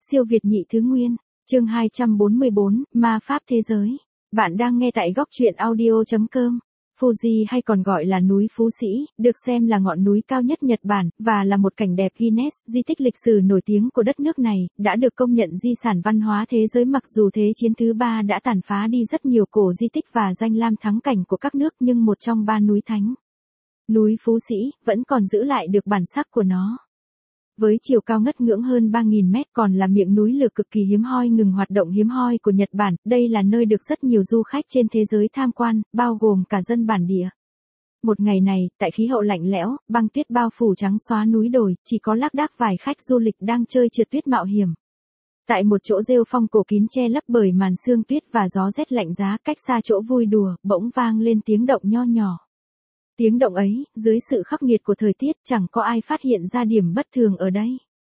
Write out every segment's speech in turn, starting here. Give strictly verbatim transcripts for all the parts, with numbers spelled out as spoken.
Siêu Việt nhị thứ nguyên, chương hai trăm bốn mươi bốn, Ma Pháp Thế Giới. Bạn đang nghe tại góc truyện audio.com. Fuji hay còn gọi là núi Phú Sĩ, được xem là ngọn núi cao nhất Nhật Bản, và là một cảnh đẹp Guinness, di tích lịch sử nổi tiếng của đất nước này, đã được công nhận di sản văn hóa thế giới mặc dù Thế chiến thứ ba đã tàn phá đi rất nhiều cổ di tích và danh lam thắng cảnh của các nước nhưng một trong ba núi thánh. Núi Phú Sĩ, vẫn còn giữ lại được bản sắc của nó. Với chiều cao ngất ngưỡng hơn ba nghìn mét còn là miệng núi lửa cực kỳ hiếm hoi ngừng hoạt động hiếm hoi của Nhật Bản, đây là nơi được rất nhiều du khách trên thế giới tham quan, bao gồm cả dân bản địa. Một ngày này, tại khí hậu lạnh lẽo, băng tuyết bao phủ trắng xóa núi đồi, chỉ có lác đác vài khách du lịch đang chơi trượt tuyết mạo hiểm. Tại một chỗ rêu phong cổ kín che lấp bởi màn sương tuyết và gió rét lạnh giá, cách xa chỗ vui đùa, bỗng vang lên tiếng động nho nhỏ. Tiếng động ấy, dưới sự khắc nghiệt của thời tiết chẳng có ai phát hiện ra điểm bất thường ở đây.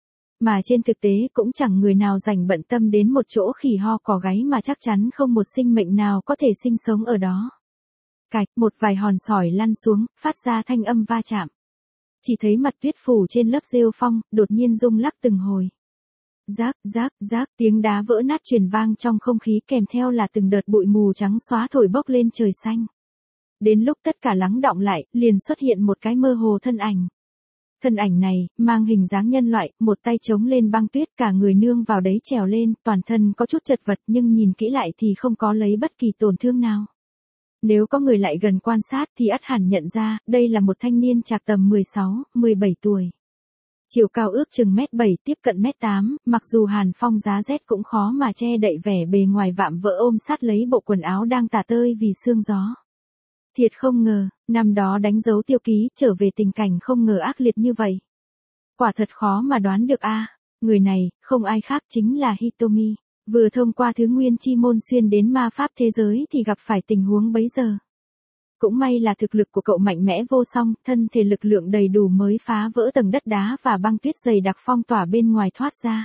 Mà trên thực tế cũng chẳng người nào dành bận tâm đến một chỗ khỉ ho cò gáy mà chắc chắn không một sinh mệnh nào có thể sinh sống ở đó. Cạch, một vài hòn sỏi lăn xuống, phát ra thanh âm va chạm. Chỉ thấy mặt tuyết phủ trên lớp rêu phong, đột nhiên rung lắc từng hồi. Rác, rác, rác, tiếng đá vỡ nát truyền vang trong không khí kèm theo là từng đợt bụi mù trắng xóa thổi bốc lên trời xanh. Đến lúc tất cả lắng đọng lại, liền xuất hiện một cái mơ hồ thân ảnh. Thân ảnh này, mang hình dáng nhân loại, một tay chống lên băng tuyết, cả người nương vào đấy trèo lên, toàn thân có chút chật vật nhưng nhìn kỹ lại thì không có lấy bất kỳ tổn thương nào. Nếu có người lại gần quan sát thì ắt hẳn nhận ra, đây là một thanh niên trạc tầm mười sáu, mười bảy tuổi. Chiều cao ước chừng mét bảy tiếp cận mét tám, mặc dù hàn phong giá rét cũng khó mà che đậy vẻ bề ngoài vạm vỡ ôm sát lấy bộ quần áo đang tả tơi vì sương gió. Thiệt không ngờ, năm đó đánh dấu tiêu ký trở về tình cảnh không ngờ ác liệt như vậy. Quả thật khó mà đoán được a, người này, không ai khác chính là Hitomi, vừa thông qua thứ nguyên chi môn xuyên đến ma pháp thế giới thì gặp phải tình huống bấy giờ. Cũng may là thực lực của cậu mạnh mẽ vô song, thân thể lực lượng đầy đủ mới phá vỡ tầng đất đá và băng tuyết dày đặc phong tỏa bên ngoài thoát ra.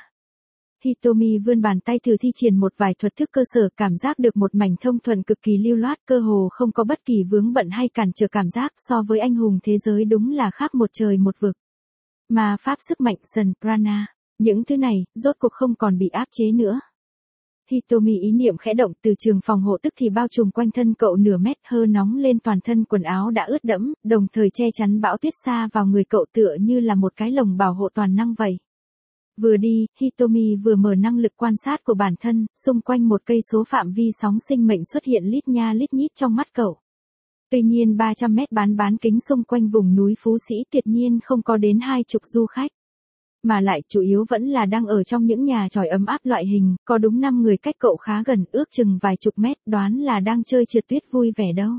Hitomi vươn bàn tay thử thi triển một vài thuật thức cơ sở, cảm giác được một mảnh thông thuận cực kỳ lưu loát, cơ hồ không có bất kỳ vướng bận hay cản trở, cảm giác so với anh hùng thế giới đúng là khác một trời một vực. Ma pháp sức mạnh dần prana, những thứ này rốt cuộc không còn bị áp chế nữa. Hitomi ý niệm khẽ động, từ trường phòng hộ tức thì bao trùm quanh thân cậu nửa mét, hơ nóng lên toàn thân, quần áo đã ướt đẫm, đồng thời che chắn bão tuyết xa vào người cậu tựa như là một cái lồng bảo hộ toàn năng vậy. Vừa đi, Hitomi vừa mở năng lực quan sát của bản thân, xung quanh một cây số phạm vi sóng sinh mệnh xuất hiện lít nha lít nhít trong mắt cậu. Tuy nhiên ba trăm mét bán bán kính xung quanh vùng núi Phú Sĩ tuyệt nhiên không có đến hai chục du khách. Mà lại chủ yếu vẫn là đang ở trong những nhà tròi ấm áp loại hình, có đúng năm người cách cậu khá gần, ước chừng vài chục mét, đoán là đang chơi trượt tuyết vui vẻ đâu.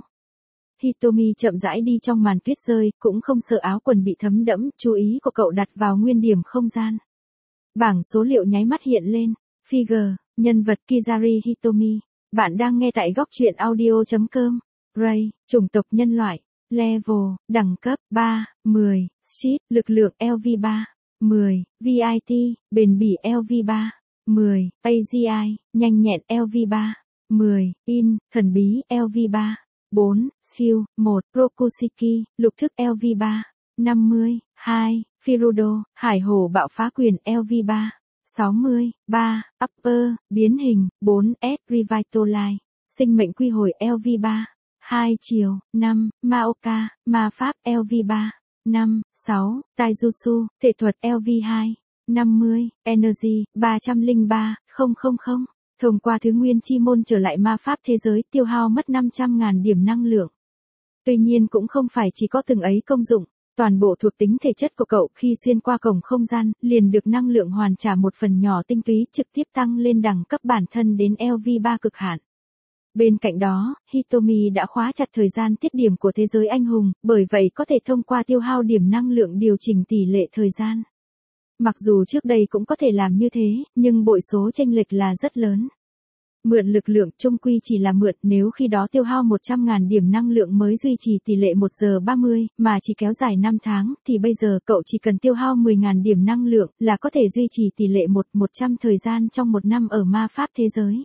Hitomi chậm rãi đi trong màn tuyết rơi, cũng không sợ áo quần bị thấm đẫm, chú ý của cậu đặt vào nguyên điểm không gian. Bảng số liệu nháy mắt hiện lên. Figure, nhân vật Kizari Hitomi. Bạn đang nghe tại góc truyện audio.com. Ray, chủng tộc nhân loại. Level, đẳng cấp ba, mười. Sheet, lực lượng L V ba, mười. vê i tê, bền bỉ L V ba, mười. a giê i, nhanh nhẹn L V ba, mười. In, thần bí L V ba, bốn. Skill, một. Rokushiki, lục thức L V ba, năm mươi. hai. Firudo, hải hồ bạo phá quyền L V ba, sáu mươi. ba. Upper, biến hình, bốn S. Revitalize, sinh mệnh quy hồi L V ba, hai chiều, năm. Maoka, ma pháp L V ba, năm. sáu. Taijutsu, thể thuật L V hai, năm mươi. Energy, ba trăm lẻ ba nghìn. Thông qua thứ nguyên chi môn trở lại ma pháp thế giới, tiêu hao mất năm trăm nghìn điểm năng lượng. Tuy nhiên cũng không phải chỉ có từng ấy công dụng. Toàn bộ thuộc tính thể chất của cậu khi xuyên qua cổng không gian, liền được năng lượng hoàn trả một phần nhỏ tinh túy, trực tiếp tăng lên đẳng cấp bản thân đến L V ba cực hạn. Bên cạnh đó, Hitomi đã khóa chặt thời gian tiết điểm của thế giới anh hùng, bởi vậy có thể thông qua tiêu hao điểm năng lượng điều chỉnh tỷ lệ thời gian. Mặc dù trước đây cũng có thể làm như thế, nhưng bội số chênh lệch là rất lớn. Mượn lực lượng chung quy chỉ là mượn, nếu khi đó tiêu hao một trăm nghìn điểm năng lượng mới duy trì tỷ lệ một giờ ba mươi, mà chỉ kéo dài năm tháng, thì bây giờ cậu chỉ cần tiêu hao mười nghìn điểm năng lượng là có thể duy trì tỷ lệ một một trăm thời gian trong một năm ở ma pháp thế giới.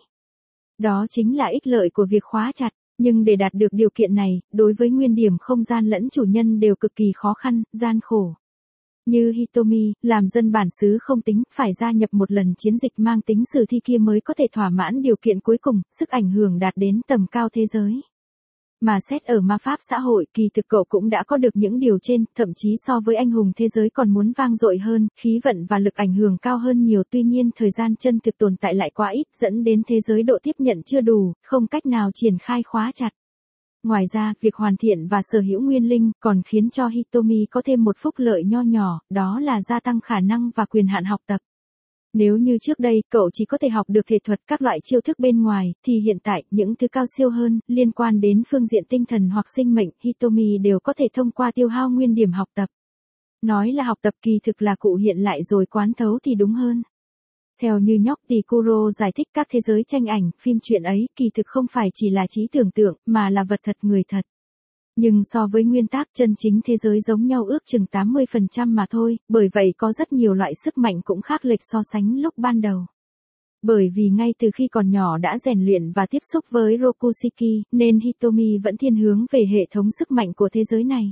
Đó chính là ích lợi của việc khóa chặt, nhưng để đạt được điều kiện này, đối với nguyên điểm không gian lẫn chủ nhân đều cực kỳ khó khăn, gian khổ. Như Hitomi, làm dân bản xứ không tính, phải gia nhập một lần chiến dịch mang tính sử thi kia mới có thể thỏa mãn điều kiện cuối cùng, sức ảnh hưởng đạt đến tầm cao thế giới. Mà xét ở ma pháp xã hội, kỳ thực cậu cũng đã có được những điều trên, thậm chí so với anh hùng thế giới còn muốn vang dội hơn, khí vận và lực ảnh hưởng cao hơn nhiều, tuy nhiên thời gian chân thực tồn tại lại quá ít, dẫn đến thế giới độ tiếp nhận chưa đủ, không cách nào triển khai khóa chặt. Ngoài ra, việc hoàn thiện và sở hữu nguyên linh còn khiến cho Hitomi có thêm một phúc lợi nho nhỏ, đó là gia tăng khả năng và quyền hạn học tập. Nếu như trước đây, cậu chỉ có thể học được thể thuật các loại chiêu thức bên ngoài, thì hiện tại, những thứ cao siêu hơn, liên quan đến phương diện tinh thần hoặc sinh mệnh, Hitomi đều có thể thông qua tiêu hao nguyên điểm học tập. Nói là học tập kỳ thực là cụ hiện lại rồi quán thấu thì đúng hơn. Theo như nhóc tỷ Kuro giải thích các thế giới tranh ảnh, phim truyện ấy, kỳ thực không phải chỉ là trí tưởng tượng, mà là vật thật người thật. Nhưng so với nguyên tắc chân chính thế giới giống nhau ước chừng tám mươi phần trăm mà thôi, bởi vậy có rất nhiều loại sức mạnh cũng khác lệch so sánh lúc ban đầu. Bởi vì ngay từ khi còn nhỏ đã rèn luyện và tiếp xúc với Rokushiki, nên Hitomi vẫn thiên hướng về hệ thống sức mạnh của thế giới này.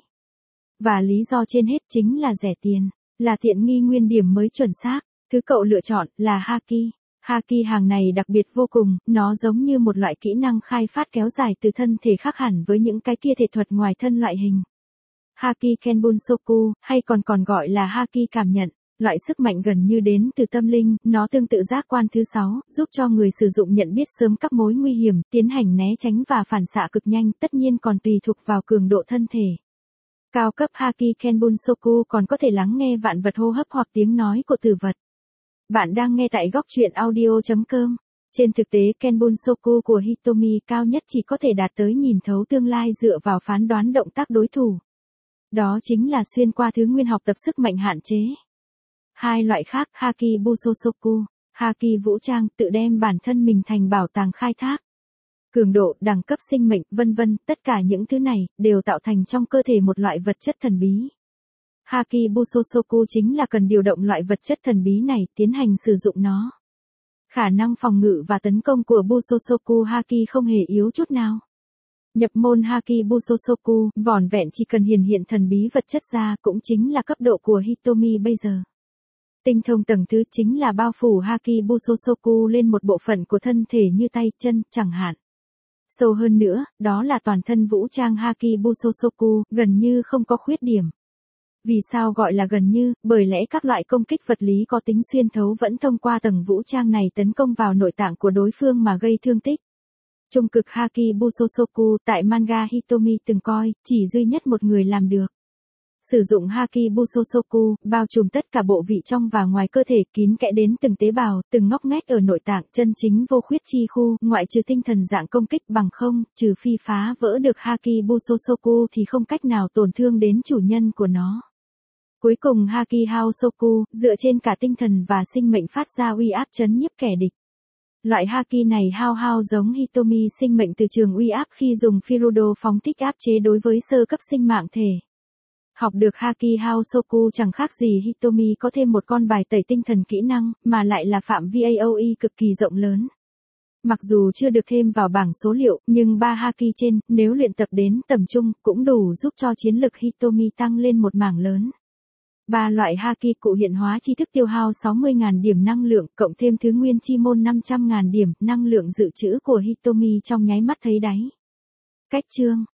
Và lý do trên hết chính là rẻ tiền, là tiện nghi nguyên điểm mới chuẩn xác. Thứ cậu lựa chọn là Haki. Haki hàng này đặc biệt vô cùng, nó giống như một loại kỹ năng khai phát kéo dài từ thân thể khác hẳn với những cái kia thể thuật ngoài thân loại hình. Haki Kenbunsoku, hay còn còn gọi là Haki cảm nhận, loại sức mạnh gần như đến từ tâm linh, nó tương tự giác quan thứ sáu, giúp cho người sử dụng nhận biết sớm các mối nguy hiểm, tiến hành né tránh và phản xạ cực nhanh, tất nhiên còn tùy thuộc vào cường độ thân thể. Cao cấp Haki Kenbunsoku còn có thể lắng nghe vạn vật hô hấp hoặc tiếng nói của tử vật. Bạn đang nghe tại góc truyện audio chấm com. Trên thực tế Kenbunsoku của Hitomi cao nhất chỉ có thể đạt tới nhìn thấu tương lai dựa vào phán đoán động tác đối thủ. Đó chính là xuyên qua thứ nguyên học tập sức mạnh hạn chế. Hai loại khác Haki Busosoku, Haki vũ trang tự đem bản thân mình thành bảo tàng khai thác. Cường độ, đẳng cấp sinh mệnh, vân vân, tất cả những thứ này đều tạo thành trong cơ thể một loại vật chất thần bí. Haki Busosoku chính là cần điều động loại vật chất thần bí này, tiến hành sử dụng nó. Khả năng phòng ngự và tấn công của Busosoku Haki không hề yếu chút nào. Nhập môn Haki Busosoku, vỏn vẹn chỉ cần hiển hiện thần bí vật chất ra cũng chính là cấp độ của Hitomi bây giờ. Tinh thông tầng thứ chính là bao phủ Haki Busosoku lên một bộ phận của thân thể như tay, chân, chẳng hạn. Sâu hơn nữa, đó là toàn thân vũ trang Haki Busosoku, gần như không có khuyết điểm. Vì sao gọi là gần như, bởi lẽ các loại công kích vật lý có tính xuyên thấu vẫn thông qua tầng vũ trang này tấn công vào nội tạng của đối phương mà gây thương tích. Trung cực Haki Busosoku tại manga Hitomi từng coi, chỉ duy nhất một người làm được. Sử dụng Haki Busosoku, bao trùm tất cả bộ vị trong và ngoài cơ thể, kín kẽ đến từng tế bào, từng ngóc ngách ở nội tạng, chân chính vô khuyết chi khu, ngoại trừ tinh thần dạng công kích bằng không, trừ phi phá vỡ được Haki Busosoku thì không cách nào tổn thương đến chủ nhân của nó. Cuối cùng Haki Haosoku, dựa trên cả tinh thần và sinh mệnh phát ra uy áp chấn nhiếp kẻ địch. Loại Haki này hao hao giống Hitomi sinh mệnh từ trường uy áp khi dùng Firudo phóng thích áp chế đối với sơ cấp sinh mạng thể. Học được Haki Haosoku chẳng khác gì Hitomi có thêm một con bài tẩy tinh thần kỹ năng, mà lại là phạm vi a o e cực kỳ rộng lớn. Mặc dù chưa được thêm vào bảng số liệu, nhưng ba Haki trên, nếu luyện tập đến tầm trung, cũng đủ giúp cho chiến lực Hitomi tăng lên một mảng lớn. Ba loại Haki cụ hiện hóa tri thức tiêu hao sáu mươi nghìn điểm năng lượng, cộng thêm thứ nguyên chi môn năm trăm nghìn điểm, năng lượng dự trữ của Hitomi trong nháy mắt thấy đáy. Cách chương